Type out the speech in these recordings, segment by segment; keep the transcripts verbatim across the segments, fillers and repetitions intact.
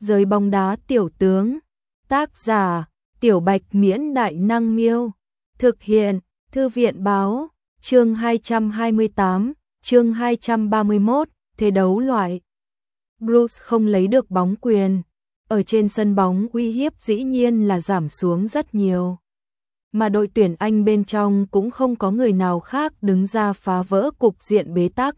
Giới bóng đá tiểu tướng. Tác giả: Tiểu Bạch Miễn Đại Năng Miêu. Thực hiện: Thư viện Báo. Chương hai trăm hai mươi tám, chương hai trăm ba mươi mốt, thế đấu loại. Bruce không lấy được bóng quyền. Ở trên sân bóng uy hiếp dĩ nhiên là giảm xuống rất nhiều. Mà đội tuyển Anh bên trong cũng không có người nào khác đứng ra phá vỡ cục diện bế tắc.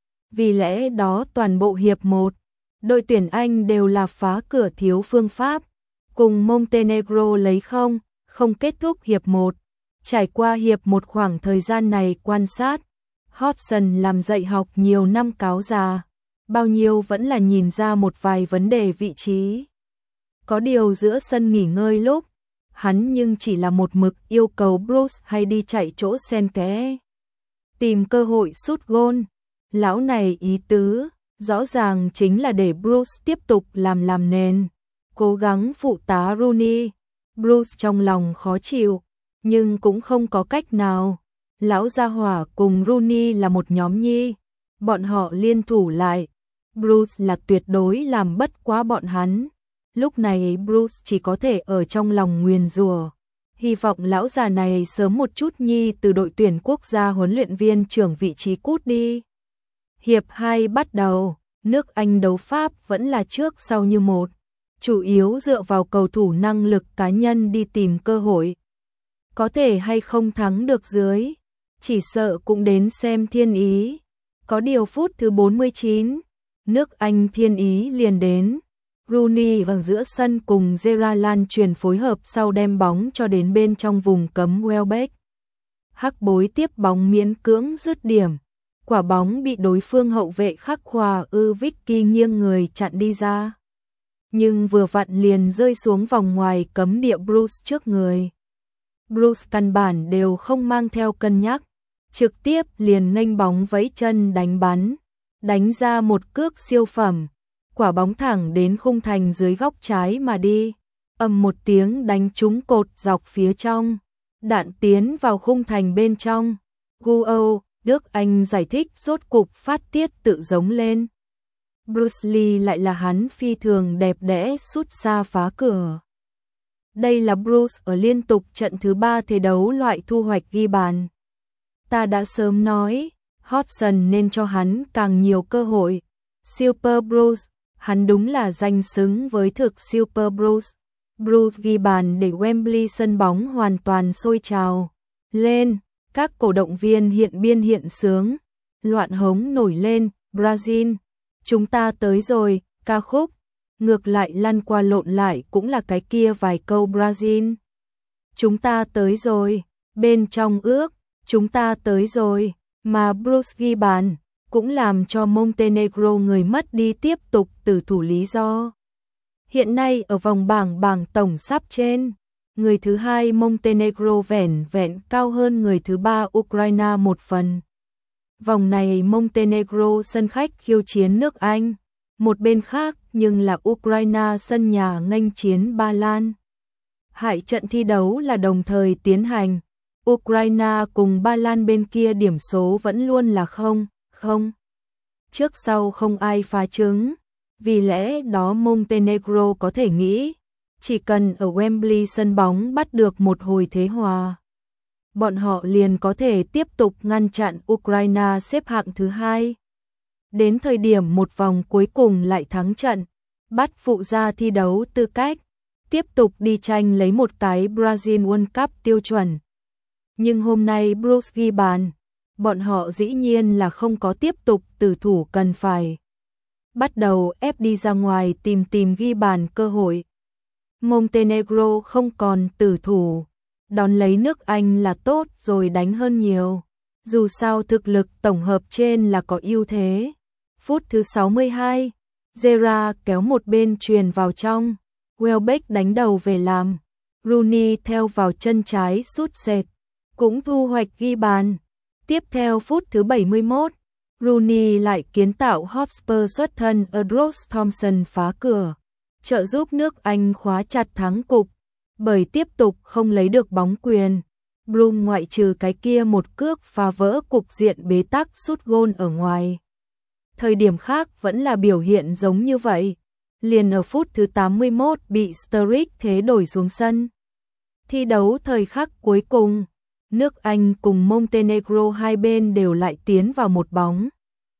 Vì lẽ đó toàn bộ hiệp một, đội tuyển Anh đều là phá cửa thiếu phương pháp, cùng Montenegro lấy không, không kết thúc hiệp một. Trải qua hiệp một khoảng thời gian này quan sát, Hodgson làm dạy học nhiều năm cáo già, bao nhiêu vẫn là nhìn ra một vài vấn đề vị trí. Có điều giữa sân nghỉ ngơi lúc, hắn nhưng chỉ là một mực yêu cầu Bruce hay đi chạy chỗ xen kẽ, tìm cơ hội sút gôn. Lão này ý tứ, rõ ràng chính là để Bruce tiếp tục làm làm nền, cố gắng phụ tá Rooney. Bruce trong lòng khó chịu, nhưng cũng không có cách nào. Lão gia hỏa cùng Rooney là một nhóm nhi, bọn họ liên thủ lại, Bruce là tuyệt đối làm bất quá bọn hắn. Lúc này Bruce chỉ có thể ở trong lòng nguyền rủa, hy vọng lão già này sớm một chút nhi từ đội tuyển quốc gia huấn luyện viên trưởng vị trí cút đi. Hiệp hai bắt đầu, nước Anh đấu Pháp vẫn là trước sau như một, chủ yếu dựa vào cầu thủ năng lực cá nhân đi tìm cơ hội. Có thể hay không thắng được dưới, chỉ sợ cũng đến xem thiên ý. Có điều phút thứ bốn mươi chín, nước Anh thiên ý liền đến. Rooney vào giữa sân cùng Gerrard lan truyền phối hợp sau đem bóng cho đến bên trong vùng cấm Welbeck. Hắc bối tiếp bóng miễn cưỡng dứt điểm. Quả bóng bị đối phương hậu vệ khắc khoa ư Vicky nghiêng người chặn đi ra. Nhưng vừa vặn liền rơi xuống vòng ngoài cấm địa Bruce trước người. Bruce căn bản đều không mang theo cân nhắc, trực tiếp liền nghênh bóng vẫy chân đánh bắn, đánh ra một cước siêu phẩm. Quả bóng thẳng đến khung thành dưới góc trái mà đi, ầm một tiếng đánh trúng cột dọc phía trong, đạn tiến vào khung thành bên trong. Guo, nước Anh giải thích rốt cục phát tiết tự giống lên. Bruce Lee lại là hắn phi thường đẹp đẽ sút xa phá cửa. Đây là Bruce ở liên tục trận thứ ba thế đấu loại thu hoạch ghi bàn. Ta đã sớm nói, Hodgson nên cho hắn càng nhiều cơ hội. Super Bruce, hắn đúng là danh xứng với thực Super Bruce. Bruce ghi bàn để Wembley sân bóng hoàn toàn sôi trào lên, các cổ động viên hiện biên hiện sướng, loạn hống nổi lên. Brazil, chúng ta tới rồi, ca khúc. Ngược lại lăn qua lộn lại cũng là cái kia vài câu Brazil. Chúng ta tới rồi, bên trong ước, chúng ta tới rồi, mà Bruce ghi bàn, cũng làm cho Montenegro người mất đi tiếp tục tử thủ lý do. Hiện nay ở vòng bảng bảng tổng sắp trên, người thứ hai Montenegro vẻn vẹn cao hơn người thứ ba Ukraine một phần. Vòng này Montenegro sân khách khiêu chiến nước Anh, một bên khác nhưng là Ukraine sân nhà nghênh chiến Ba Lan. Hai trận thi đấu là đồng thời tiến hành, Ukraine cùng Ba Lan bên kia điểm số vẫn luôn là không, không. Trước sau không ai phá trứng, vì lẽ đó Montenegro có thể nghĩ, chỉ cần ở Wembley sân bóng bắt được một hồi thế hòa, bọn họ liền có thể tiếp tục ngăn chặn Ukraine xếp hạng thứ hai. Đến thời điểm một vòng cuối cùng lại thắng trận, bắt phụ ra thi đấu tư cách, tiếp tục đi tranh lấy một cái Brazil World Cup tiêu chuẩn. Nhưng hôm nay Bruce ghi bàn, bọn họ dĩ nhiên là không có tiếp tục tử thủ cần phải. Bắt đầu ép đi ra ngoài tìm tìm ghi bàn cơ hội. Montenegro không còn tử thủ, đón lấy nước Anh là tốt rồi đánh hơn nhiều. Dù sao thực lực tổng hợp trên là có ưu thế. Phút thứ sáu mươi hai, Gerrard kéo một bên truyền vào trong, Welbeck đánh đầu về làm, Rooney theo vào chân trái sút sệt, cũng thu hoạch ghi bàn. Tiếp theo phút thứ bảy mươi mốt, Rooney lại kiến tạo Hotspur xuất thân ở Ross Thompson phá cửa, trợ giúp nước Anh khóa chặt thắng cục, bởi tiếp tục không lấy được bóng quyền. Broom ngoại trừ cái kia một cước phá vỡ cục diện bế tắc sút gôn ở ngoài. Thời điểm khác vẫn là biểu hiện giống như vậy. liền ở phút thứ tám mươi mốt bị Sturridge thế đổi xuống sân. Thi đấu thời khắc cuối cùng, nước Anh cùng Montenegro hai bên đều lại tiến vào một bóng,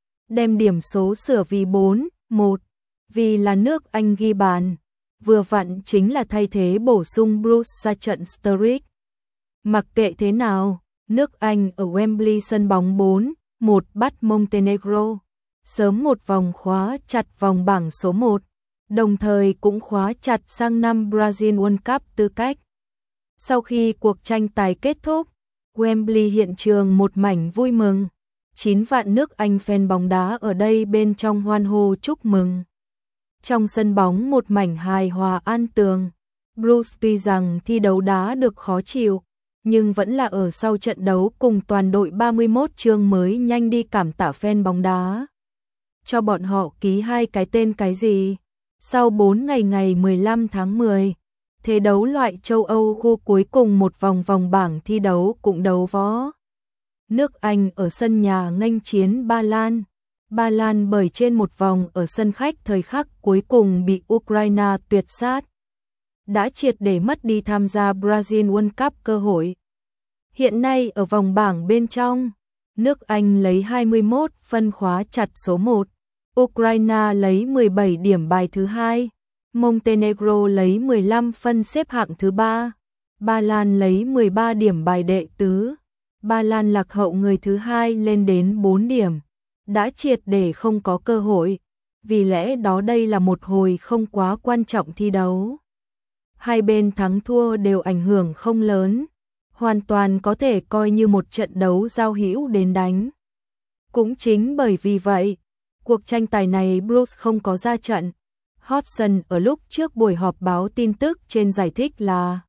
đem điểm số sửa vì bốn một, vì là nước Anh ghi bàn, vừa vặn chính là thay thế bổ sung Bruce ra trận Sturridge. Mặc kệ thế nào, nước Anh ở Wembley sân bóng bốn một bắt Montenegro, sớm một vòng khóa chặt vòng bảng số một, đồng thời cũng khóa chặt sang năm Brazil World Cup tư cách. Sau khi cuộc tranh tài kết thúc, Wembley hiện trường một mảnh vui mừng, chín vạn nước Anh fan bóng đá ở đây bên trong hoan hô chúc mừng. Trong sân bóng một mảnh hài hòa an tường, Bruce tuy rằng thi đấu đá được khó chịu, nhưng vẫn là ở sau trận đấu cùng toàn đội ba mươi mốt chương mới nhanh đi cảm tạ fan bóng đá. Cho bọn họ ký hai cái tên cái gì? Sau bốn ngày ngày mười lăm tháng mười, thế đấu loại châu Âu khu cuối cùng một vòng vòng bảng thi đấu cũng đấu võ. Nước Anh ở sân nhà nghênh chiến Ba Lan. Ba Lan bởi trên một vòng ở sân khách thời khắc cuối cùng bị Ukraine tuyệt sát, đã triệt để mất đi tham gia Brazil World Cup cơ hội. Hiện nay ở vòng bảng bên trong, nước Anh lấy hai mươi mốt phân khóa chặt số một, Ukraine lấy mười bảy điểm bài thứ hai, Montenegro lấy mười lăm phân xếp hạng thứ ba, Ba Lan lấy mười ba điểm bài đệ tứ. Ba Lan lạc hậu người thứ hai lên đến bốn điểm, đã triệt để không có cơ hội, vì lẽ đó đây là một hồi không quá quan trọng thi đấu. Hai bên thắng thua đều ảnh hưởng không lớn, hoàn toàn có thể coi như một trận đấu giao hữu đến đánh. Cũng chính bởi vì vậy, cuộc tranh tài này Bruce không có ra trận. Hodgson ở lúc trước buổi họp báo tin tức trên giải thích là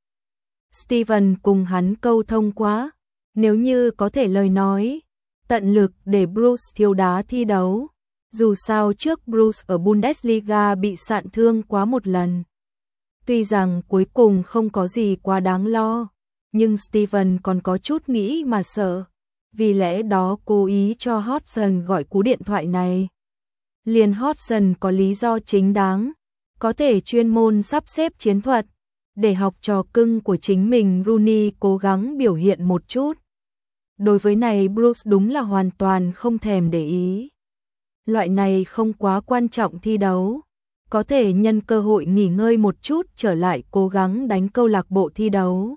Steven cùng hắn câu thông quá, nếu như có thể lời nói, tận lực để Bruce thiếu đá thi đấu. Dù sao trước Bruce ở Bundesliga bị sạn thương quá một lần. Tuy rằng cuối cùng không có gì quá đáng lo, nhưng Steven còn có chút nghĩ mà sợ. Vì lẽ đó cố ý cho Hodgson gọi cú điện thoại này. Liền Hodgson có lý do chính đáng, có thể chuyên môn sắp xếp chiến thuật, để học trò cưng của chính mình Rooney cố gắng biểu hiện một chút. Đối với này Bruce đúng là hoàn toàn không thèm để ý. Loại này không quá quan trọng thi đấu, có thể nhân cơ hội nghỉ ngơi một chút trở lại cố gắng đánh câu lạc bộ thi đấu.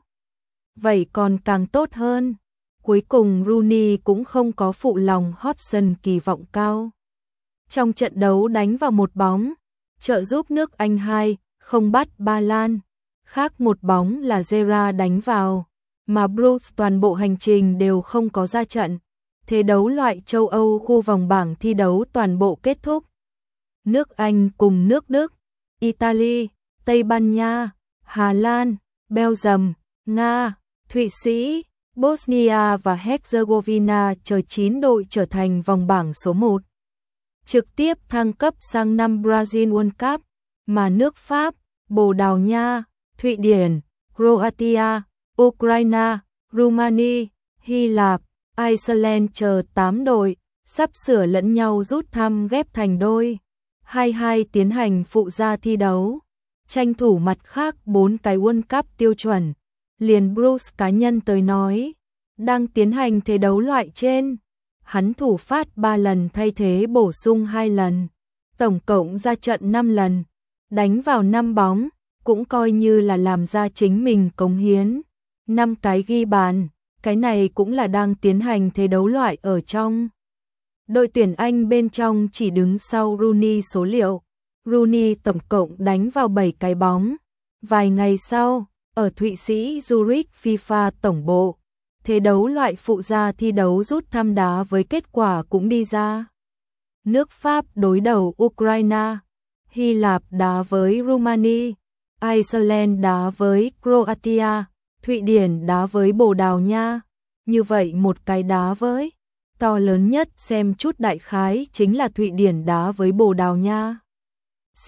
Vậy còn càng tốt hơn. Cuối cùng Rooney cũng không có phụ lòng Hodgson kỳ vọng cao. Trong trận đấu đánh vào một bóng, trợ giúp nước Anh hai không bắt Ba Lan. Khác một bóng là Gerrard đánh vào, mà Bruce toàn bộ hành trình đều không có ra trận. Thế đấu loại châu Âu khu vòng bảng thi đấu toàn bộ kết thúc. Nước Anh cùng nước Đức, Italy, Tây Ban Nha, Hà Lan, Belgium, Nga, Thụy Sĩ, Bosnia và Herzegovina chờ chín đội trở thành vòng bảng số một. Trực tiếp thăng cấp sang năm Brazil World Cup, mà nước Pháp, Bồ Đào Nha, Thụy Điển, Croatia, Ukraine, Rumani, Hy Lạp, Iceland chờ tám đội, sắp sửa lẫn nhau rút thăm ghép thành đôi. hai hai tiến hành phụ gia thi đấu, tranh thủ mặt khác bốn cái World Cup tiêu chuẩn. Liền Bruce cá nhân tới nói, đang tiến hành thế đấu loại trên, hắn thủ phát ba lần thay thế bổ sung hai lần, tổng cộng ra trận năm lần, đánh vào năm bóng, cũng coi như là làm ra chính mình cống hiến, năm cái ghi bàn, cái này cũng là đang tiến hành thế đấu loại ở trong. Đội tuyển Anh bên trong chỉ đứng sau Rooney số liệu, Rooney tổng cộng đánh vào bảy cái bóng. Vài ngày sau, ở Thụy Sĩ Zurich FIFA tổng bộ, thế đấu loại phụ gia thi đấu rút thăm đá với kết quả cũng đi ra. Nước Pháp đối đầu Ukraine, Hy Lạp đá với Rumani, Iceland đá với Croatia, Thụy Điển đá với Bồ Đào Nha. Như vậy một cái đá với to lớn nhất xem chút đại khái chính là Thụy Điển đá với Bồ Đào Nha. C.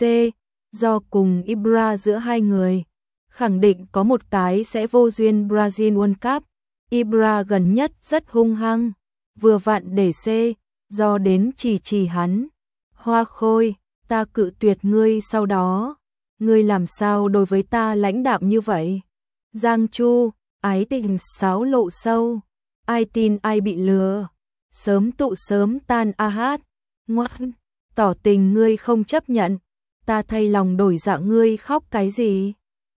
Do cùng Ibra giữa hai người, khẳng định có một cái sẽ vô duyên Brazil World Cup. Ibra gần nhất rất hung hăng, vừa vặn để C. Do đến chỉ chỉ hắn. Hoa khôi, ta cự tuyệt ngươi sau đó, ngươi làm sao đối với ta lãnh đạm như vậy? Giang Chu, ái tình sáo lộ sâu, ai tin ai bị lừa, sớm tụ sớm tan a hát, ngoan, tỏ tình ngươi không chấp nhận, ta thay lòng đổi dạ ngươi khóc cái gì?